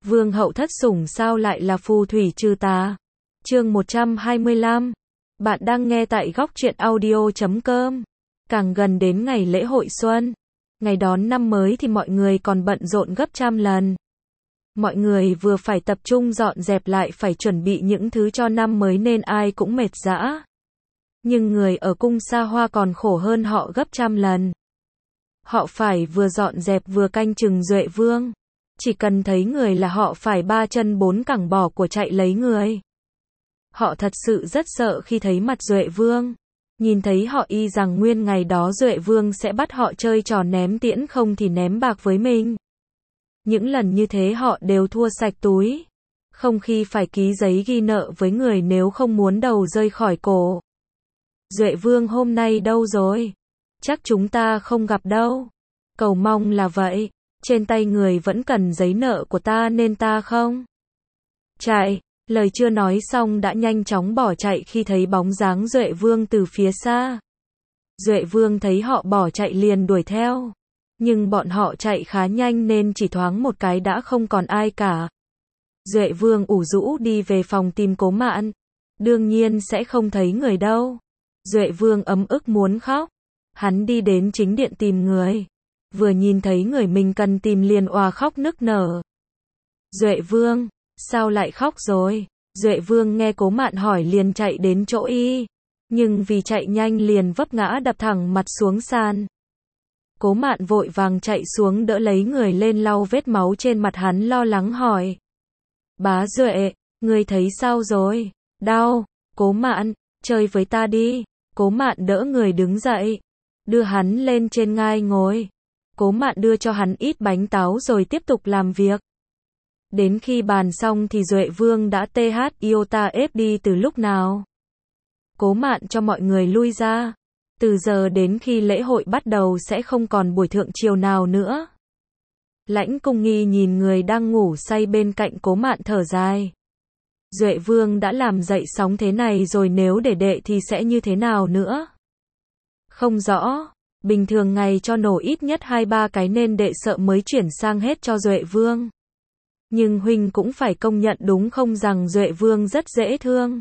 Vương hậu thất sủng sao lại là phù thủy trừ tà? Chương 125. Bạn đang nghe tại góc truyện audio.com. Càng gần đến ngày lễ hội xuân, ngày đón năm mới thì mọi người còn bận rộn gấp trăm lần. Mọi người vừa phải tập trung dọn dẹp lại phải chuẩn bị những thứ cho năm mới nên ai cũng mệt dã. Nhưng người ở cung Sa Hoa còn khổ hơn họ gấp trăm lần. Họ phải vừa dọn dẹp vừa canh chừng Duệ Vương. Chỉ cần thấy người là họ phải ba chân bốn cẳng bỏ của chạy lấy người. Họ thật sự rất sợ khi thấy mặt Duệ Vương. Nhìn thấy họ y rằng nguyên ngày đó Duệ Vương sẽ bắt họ chơi trò ném tiễn không thì ném bạc với mình. Những lần như thế họ đều thua sạch túi. Không khi phải ký giấy ghi nợ với người nếu không muốn đầu rơi khỏi cổ. Duệ Vương hôm nay đâu rồi? Chắc chúng ta không gặp đâu. Cầu mong là vậy. Trên tay người vẫn cần giấy nợ của ta nên ta không chạy. Lời chưa nói xong đã nhanh chóng bỏ chạy khi thấy bóng dáng Duệ Vương từ phía xa. Duệ Vương thấy họ bỏ chạy liền đuổi theo. Nhưng bọn họ chạy khá nhanh nên chỉ thoáng một cái đã không còn ai cả. Duệ Vương ủ rũ đi về phòng tìm Cố Mạn. Đương nhiên sẽ không thấy người đâu. Duệ Vương ấm ức muốn khóc. Hắn đi đến chính điện tìm người. Vừa nhìn thấy người mình cần tìm liền òa khóc nức nở. Duệ Vương, sao lại khóc rồi? Duệ Vương nghe Cố Mạn hỏi liền chạy đến chỗ y. Nhưng vì chạy nhanh liền vấp ngã đập thẳng mặt xuống sàn. Cố Mạn vội vàng chạy xuống đỡ lấy người lên lau vết máu trên mặt hắn lo lắng hỏi. Bá Duệ, ngươi thấy sao rồi? Đau. Cố Mạn, chơi với ta đi. Cố Mạn đỡ người đứng dậy. Đưa hắn lên trên ngai ngồi. Cố Mạn đưa cho hắn ít bánh táo rồi tiếp tục làm việc. Đến khi bàn xong thì Duệ Vương đã iota ép đi từ lúc nào. Cố Mạn cho mọi người lui ra. Từ giờ đến khi lễ hội bắt đầu sẽ không còn buổi thượng triều nào nữa. Lãnh Cung Nghi nhìn người đang ngủ say bên cạnh Cố Mạn thở dài. Duệ Vương đã làm dậy sóng thế này rồi nếu để đệ thì sẽ như thế nào nữa? Không rõ. Bình thường ngày cho nổ ít nhất 2-3 cái nên đệ sợ mới chuyển sang hết cho Duệ Vương. Nhưng huynh cũng phải công nhận đúng không rằng Duệ Vương rất dễ thương.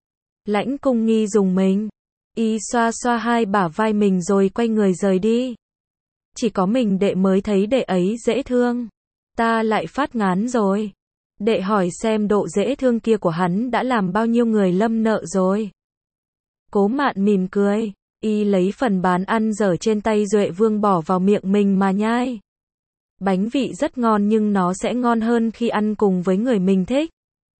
Lãnh Cung Nghi dùng mình. Y xoa xoa hai bả vai mình rồi quay người rời đi. Chỉ có mình đệ mới thấy đệ ấy dễ thương. Ta lại phát ngán rồi. Đệ hỏi xem độ dễ thương kia của hắn đã làm bao nhiêu người lâm nợ rồi. Cố Mạn mỉm cười. Y lấy phần bán ăn dở trên tay Duệ Vương bỏ vào miệng mình mà nhai. Bánh vị rất ngon nhưng nó sẽ ngon hơn khi ăn cùng với người mình thích.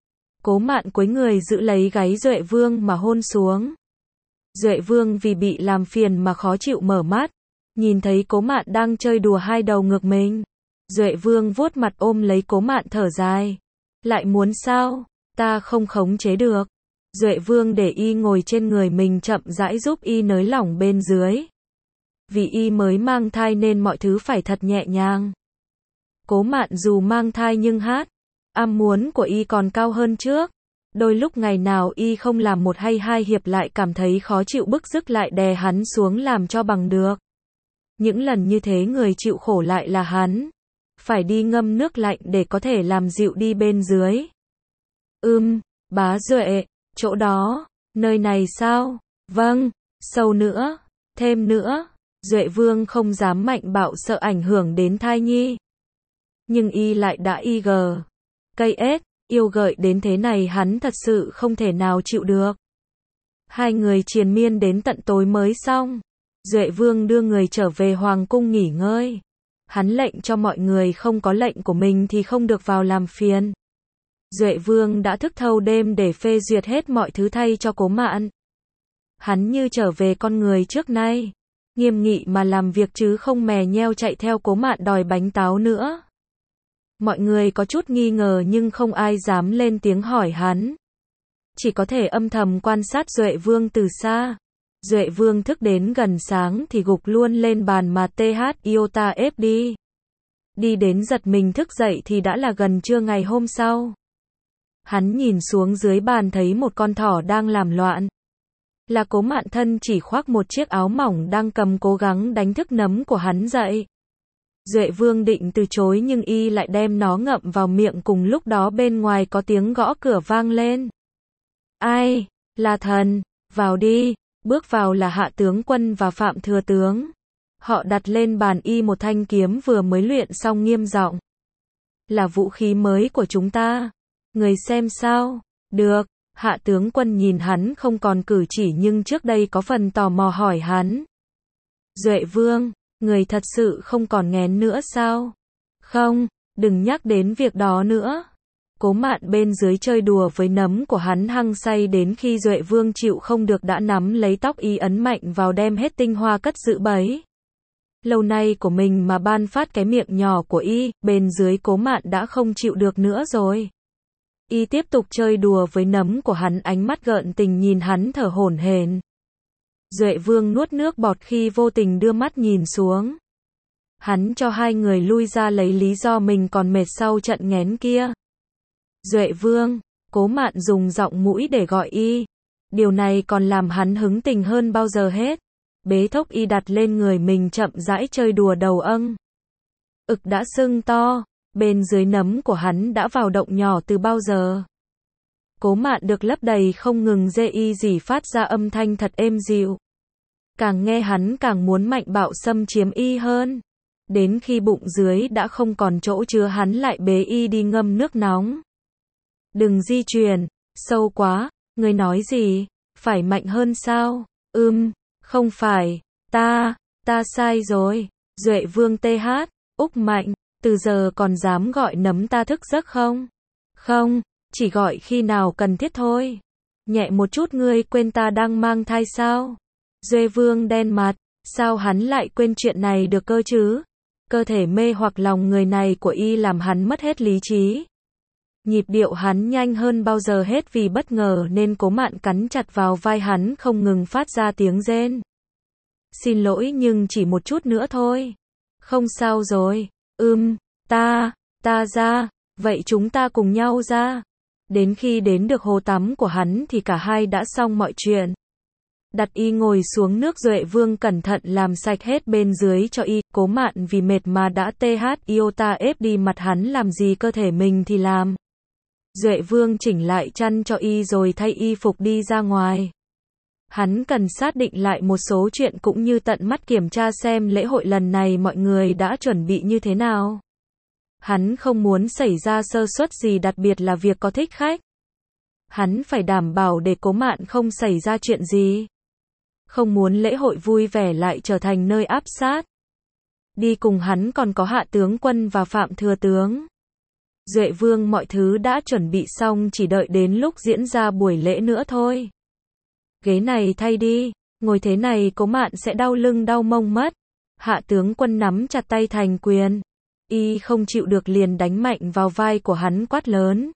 Cố Mạn cúi người giữ lấy gáy Duệ Vương mà hôn xuống. Duệ Vương vì bị làm phiền mà khó chịu mở mắt. Nhìn thấy Cố Mạn đang chơi đùa hai đầu ngược mình. Duệ Vương vuốt mặt ôm lấy Cố Mạn thở dài. Lại muốn sao? Ta không khống chế được. Duệ Vương để y ngồi trên người mình chậm rãi giúp y nới lỏng bên dưới. Vì y mới mang thai nên mọi thứ phải thật nhẹ nhàng. Cố Mạn dù mang thai nhưng ham muốn của y còn cao hơn trước. Đôi lúc ngày nào y không làm một hay hai hiệp lại cảm thấy khó chịu bức rứt lại đè hắn xuống làm cho bằng được. Những lần như thế người chịu khổ lại là hắn. Phải đi ngâm nước lạnh để có thể làm dịu đi bên dưới. Bá Duệ, chỗ đó, nơi này sao? Vâng, sâu nữa, thêm nữa. Duệ Vương không dám mạnh bạo sợ ảnh hưởng đến thai nhi. Nhưng y lại đã cây ếch, yêu gợi đến thế này hắn thật sự không thể nào chịu được. Hai người triền miên đến tận tối mới xong. Duệ Vương đưa người trở về hoàng cung nghỉ ngơi. Hắn lệnh cho mọi người không có lệnh của mình thì không được vào làm phiền. Duệ Vương đã thức thâu đêm để phê duyệt hết mọi thứ thay cho Cố Mạn. Hắn như trở về con người trước nay. Nghiêm nghị mà làm việc chứ không mè nheo chạy theo Cố Mạn đòi bánh táo nữa. Mọi người có chút nghi ngờ nhưng không ai dám lên tiếng hỏi hắn. Chỉ có thể âm thầm quan sát Duệ Vương từ xa. Duệ Vương thức đến gần sáng thì gục luôn lên bàn mà iota ép đi. Đi đến giật mình thức dậy thì đã là gần trưa ngày hôm sau. Hắn nhìn xuống dưới bàn thấy một con thỏ đang làm loạn. Là Cố Mạn thân chỉ khoác một chiếc áo mỏng đang cầm cố gắng đánh thức nấm của hắn dậy. Duệ Vương định từ chối nhưng y lại đem nó ngậm vào miệng, cùng lúc đó bên ngoài có tiếng gõ cửa vang lên. Ai? Là thần, vào đi. Bước vào là Hạ tướng quân và Phạm thừa tướng. Họ đặt lên bàn y một thanh kiếm vừa mới luyện xong, nghiêm giọng. Là vũ khí mới của chúng ta. Người xem sao? Được. Hạ tướng quân nhìn hắn không còn cử chỉ nhưng trước đây có phần tò mò hỏi hắn. Duệ Vương, người thật sự không còn nghén nữa sao? Không, đừng nhắc đến việc đó nữa. Cố Mạn bên dưới chơi đùa với nấm của hắn hăng say đến khi Duệ Vương chịu không được đã nắm lấy tóc y ấn mạnh vào, đem hết tinh hoa cất giữ bấy lâu nay của mình mà ban phát cái miệng nhỏ của y. Bên dưới Cố Mạn đã không chịu được nữa rồi. Y tiếp tục chơi đùa với nấm của hắn, ánh mắt gợn tình nhìn hắn thở hổn hển. Duệ Vương nuốt nước bọt khi vô tình đưa mắt nhìn xuống. Hắn cho hai người lui ra lấy lý do mình còn mệt sau trận nghén kia. Duệ Vương, Cố Mạn dùng giọng mũi để gọi y. Điều này còn làm hắn hứng tình hơn bao giờ hết. Bế thốc y đặt lên người mình, chậm rãi chơi đùa đầu âng. Ực đã sưng to, bên dưới nấm của hắn đã vào động nhỏ từ bao giờ. Cố Mạn được lấp đầy không ngừng, dê y dỉ phát ra âm thanh thật êm dịu. Càng nghe hắn càng muốn mạnh bạo xâm chiếm y hơn. Đến khi bụng dưới đã không còn chỗ chứa, hắn lại bế y đi ngâm nước nóng. Đừng di chuyển, sâu quá, ngươi nói gì? Phải mạnh hơn sao? Không phải, ta sai rồi. Duệ Vương TH, Úc Mạnh, từ giờ còn dám gọi nấm ta thức giấc không? Không, chỉ gọi khi nào cần thiết thôi. Nhẹ một chút, ngươi quên ta đang mang thai sao? Duệ Vương đen mặt, sao hắn lại quên chuyện này được cơ chứ? Cơ thể mê hoặc lòng người này của y làm hắn mất hết lý trí. Nhịp điệu hắn nhanh hơn bao giờ hết, vì bất ngờ nên Cố Mạn cắn chặt vào vai hắn, không ngừng phát ra tiếng rên. Xin lỗi, nhưng chỉ một chút nữa thôi. Không sao rồi. Ta ra. Vậy chúng ta cùng nhau ra. Đến khi đến được hồ tắm của hắn thì cả hai đã xong mọi chuyện. Đặt y ngồi xuống nước, Duệ Vương cẩn thận làm sạch hết bên dưới cho y. Cố Mạn vì mệt mà đã iota ép đi mặt hắn, làm gì cơ thể mình thì làm. Duệ Vương chỉnh lại chăn cho y rồi thay y phục đi ra ngoài. Hắn cần xác định lại một số chuyện cũng như tận mắt kiểm tra xem lễ hội lần này mọi người đã chuẩn bị như thế nào. Hắn không muốn xảy ra sơ suất gì, đặc biệt là việc có thích khách. Hắn phải đảm bảo để Cố Mạn không xảy ra chuyện gì. Không muốn lễ hội vui vẻ lại trở thành nơi áp sát. Đi cùng hắn còn có Hạ tướng quân và Phạm thừa tướng. Duệ Vương mọi thứ đã chuẩn bị xong, chỉ đợi đến lúc diễn ra buổi lễ nữa thôi. Ghế này thay đi, ngồi thế này Cố Mạn sẽ đau lưng đau mông mất. Hạ tướng quân nắm chặt tay thành quyền. Y không chịu được liền đánh mạnh vào vai của hắn, quát lớn.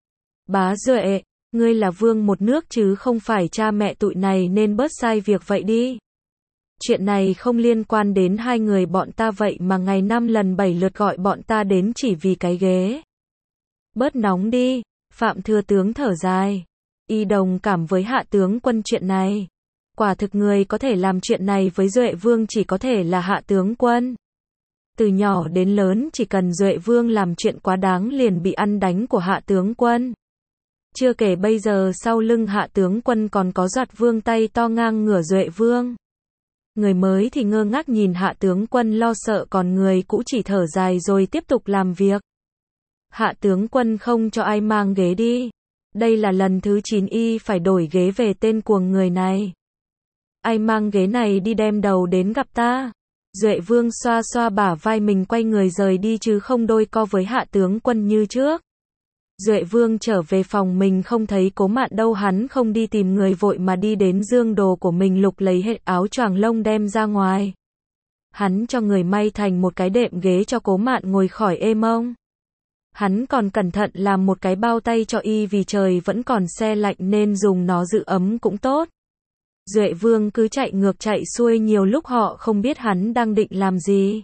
Bá Duệ, ngươi là vương một nước chứ không phải cha mẹ tụi này, nên bớt sai việc vậy đi. Chuyện này không liên quan đến hai người bọn ta, vậy mà ngày 5 lần 7 lượt gọi bọn ta đến chỉ vì cái ghế. Bớt nóng đi. Phạm thừa tướng thở dài. Y đồng cảm với Hạ tướng quân chuyện này. Quả thực người có thể làm chuyện này với Duệ Vương chỉ có thể là Hạ tướng quân. Từ nhỏ đến lớn chỉ cần Duệ Vương làm chuyện quá đáng liền bị ăn đánh của Hạ tướng quân. Chưa kể bây giờ sau lưng Hạ tướng quân còn có Doạt Vương tay to ngang ngửa Duệ Vương. Người mới thì ngơ ngác nhìn Hạ tướng quân lo sợ, còn người cũ chỉ thở dài rồi tiếp tục làm việc. Hạ tướng quân không cho ai mang ghế đi. Đây là lần thứ 9 y phải đổi ghế về tên cuồng người này. Ai mang ghế này đi, đem đầu đến gặp ta. Duệ Vương xoa xoa bả vai mình, quay người rời đi chứ không đôi co với Hạ tướng quân như trước. Duệ Vương trở về phòng mình không thấy Cố Mạn đâu, hắn không đi tìm người vội mà đi đến giương đồ của mình, lục lấy hết áo choàng lông đem ra ngoài. Hắn cho người may thành một cái đệm ghế cho Cố Mạn ngồi khỏi ê mông. Hắn còn cẩn thận làm một cái bao tay cho y, vì trời vẫn còn se lạnh nên dùng nó giữ ấm cũng tốt. Duệ Vương cứ chạy ngược chạy xuôi, nhiều lúc họ không biết hắn đang định làm gì.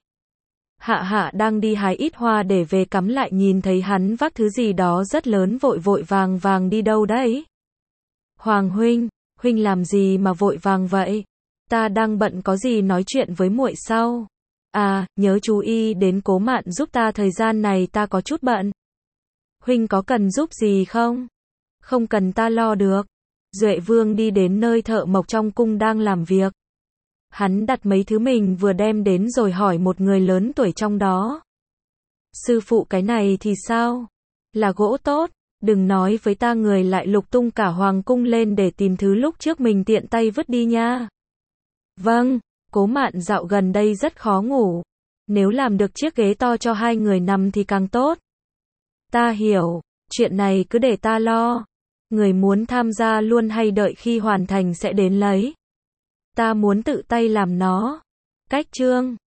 Hạ đang đi hái ít hoa để về cắm lại nhìn thấy hắn vác thứ gì đó rất lớn, vội vội vàng vàng đi đâu đấy? Hoàng huynh làm gì mà vội vàng vậy? Ta đang bận, có gì nói chuyện với muội sau. À, nhớ chú ý đến Cố Mạn giúp ta, thời gian này ta có chút bận. Huynh có cần giúp gì không? Không cần, ta lo được. Duệ Vương đi đến nơi thợ mộc trong cung đang làm việc. Hắn đặt mấy thứ mình vừa đem đến rồi hỏi một người lớn tuổi trong đó. Sư phụ, cái này thì sao? Là gỗ tốt, đừng nói với ta người lại lục tung cả hoàng cung lên để tìm thứ lúc trước mình tiện tay vứt đi nha. Vâng, Cố Mạn dạo gần đây rất khó ngủ. Nếu làm được chiếc ghế to cho hai người nằm thì càng tốt. Ta hiểu, chuyện này cứ để ta lo. Người muốn tham gia luôn hay đợi khi hoàn thành sẽ đến lấy? Ta muốn tự tay làm nó. Cách chương